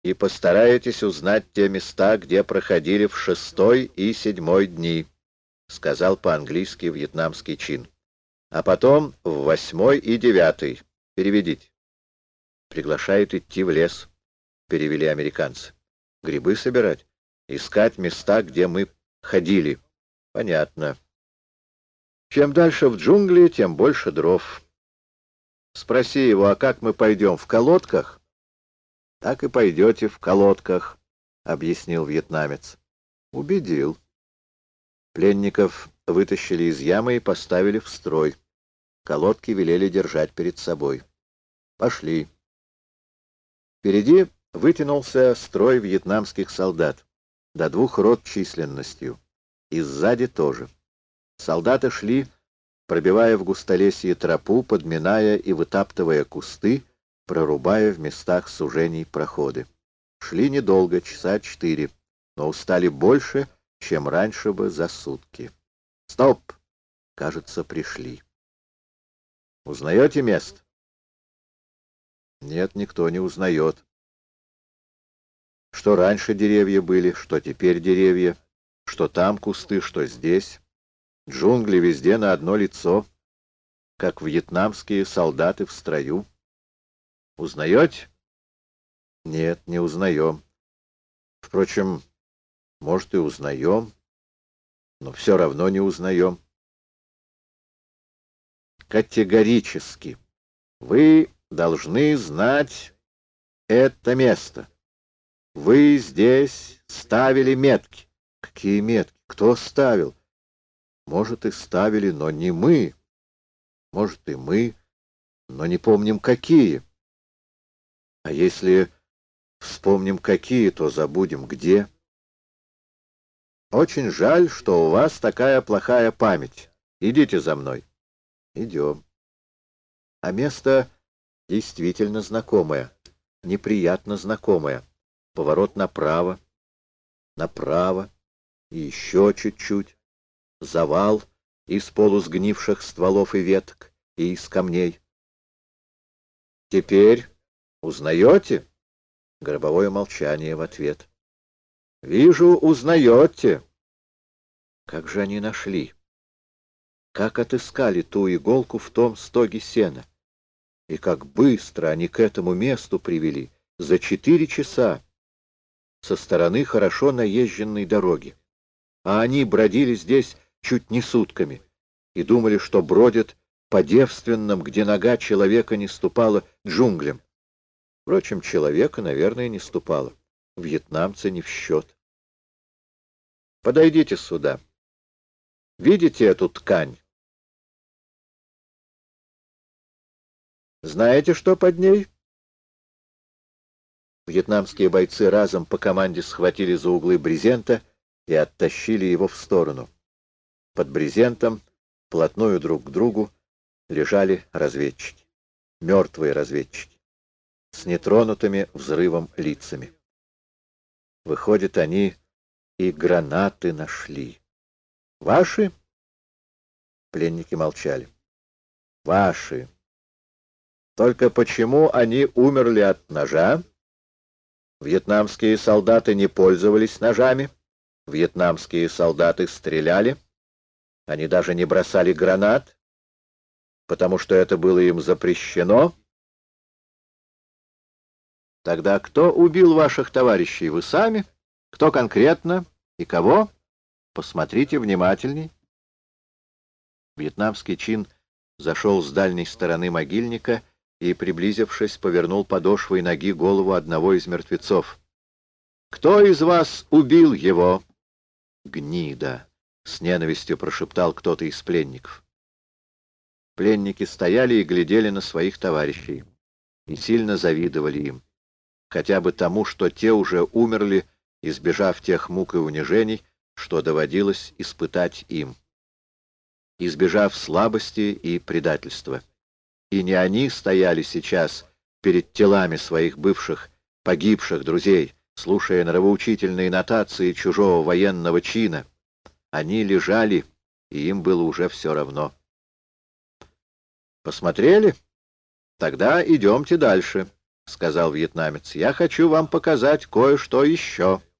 и постараетесь узнать те места, где проходили в 6-й и 7-й дни, — сказал по-английски вьетнамский чин. А потом в 8-й и 9-й. Переведите. Приглашает идти в лес, — перевели американцы. Грибы собирать? Искать места, где мы ходили. Понятно. Чем дальше в джунгли, тем больше дров. Спроси его, а как мы пойдем, в колодках? Так и пойдете в колодках, — объяснил вьетнамец. Убедил. Пленников вытащили из ямы и поставили в строй. Колодки велели держать перед собой. Пошли. Впереди вытянулся строй вьетнамских солдат, до 2 рот численностью, и сзади тоже. Солдаты шли, пробивая в густолесье тропу, подминая и вытаптывая кусты, прорубая в местах сужений проходы. Шли недолго, часа 4, но устали больше, чем раньше бы за сутки. Стоп! Кажется, пришли. Узнаете место? Нет, никто не узнает. Что раньше деревья были, что теперь деревья, что там кусты, что здесь. Джунгли везде на одно лицо, как вьетнамские солдаты в строю. Узнаете? Нет, не узнаем. Впрочем, может, и узнаем, но все равно не узнаем. Категорически. Вы должны знать это место. Вы здесь ставили метки. Какие метки? Кто ставил? Может, и ставили, но не мы. Может, и мы, но не помним, какие. А если вспомним, какие, то забудем, где. Очень жаль, что у вас такая плохая память. Идите за мной. Идем. А место действительно знакомое, неприятно знакомое. Поворот направо, направо и еще чуть-чуть. Завал из полусгнивших стволов и веток, и из камней. Теперь узнаете? Гробовое молчание в ответ. Вижу, узнаете. Как же они нашли? Как отыскали ту иголку в том стоге сена? И как быстро они к этому месту привели? За 4 часа. Со стороны хорошо наезженной дороги. А они бродили здесь чуть не сутками и думали, что бродят по девственным, где нога человека не ступала, джунглям. Впрочем, человека, наверное, не ступала. Вьетнамцы не в счет. Подойдите сюда. Видите эту ткань? Знаете, что под ней? Вьетнамские бойцы разом по команде схватили за углы брезента и оттащили его в сторону. Под брезентом, вплотную друг к другу, лежали разведчики. Мертвые разведчики, с нетронутыми взрывом лицами. Выходит, они и гранаты нашли. Ваши? Пленники молчали. Ваши. Только почему они умерли от ножа? Вьетнамские солдаты не пользовались ножами. Вьетнамские солдаты стреляли. Они даже не бросали гранат, потому что это было им запрещено. Тогда кто убил ваших товарищей? Вы сами? Кто конкретно и кого? Посмотрите внимательней. Вьетнамский чин зашел с дальней стороны могильника и, приблизившись, повернул подошвой ноги голову одного из мертвецов. «Кто из вас убил его?» «Гнида!» — с ненавистью прошептал кто-то из пленников. Пленники стояли и глядели на своих товарищей и сильно завидовали им, хотя бы тому, что те уже умерли, избежав тех мук и унижений, что доводилось испытать им, избежав слабости и предательства. И не они стояли сейчас перед телами своих бывших погибших друзей, слушая нравоучительные нотации чужого военного чина. Они лежали, и им было уже все равно. Посмотрели? Тогда идемте дальше. сказал вьетнамец, — «я хочу вам показать кое-что еще».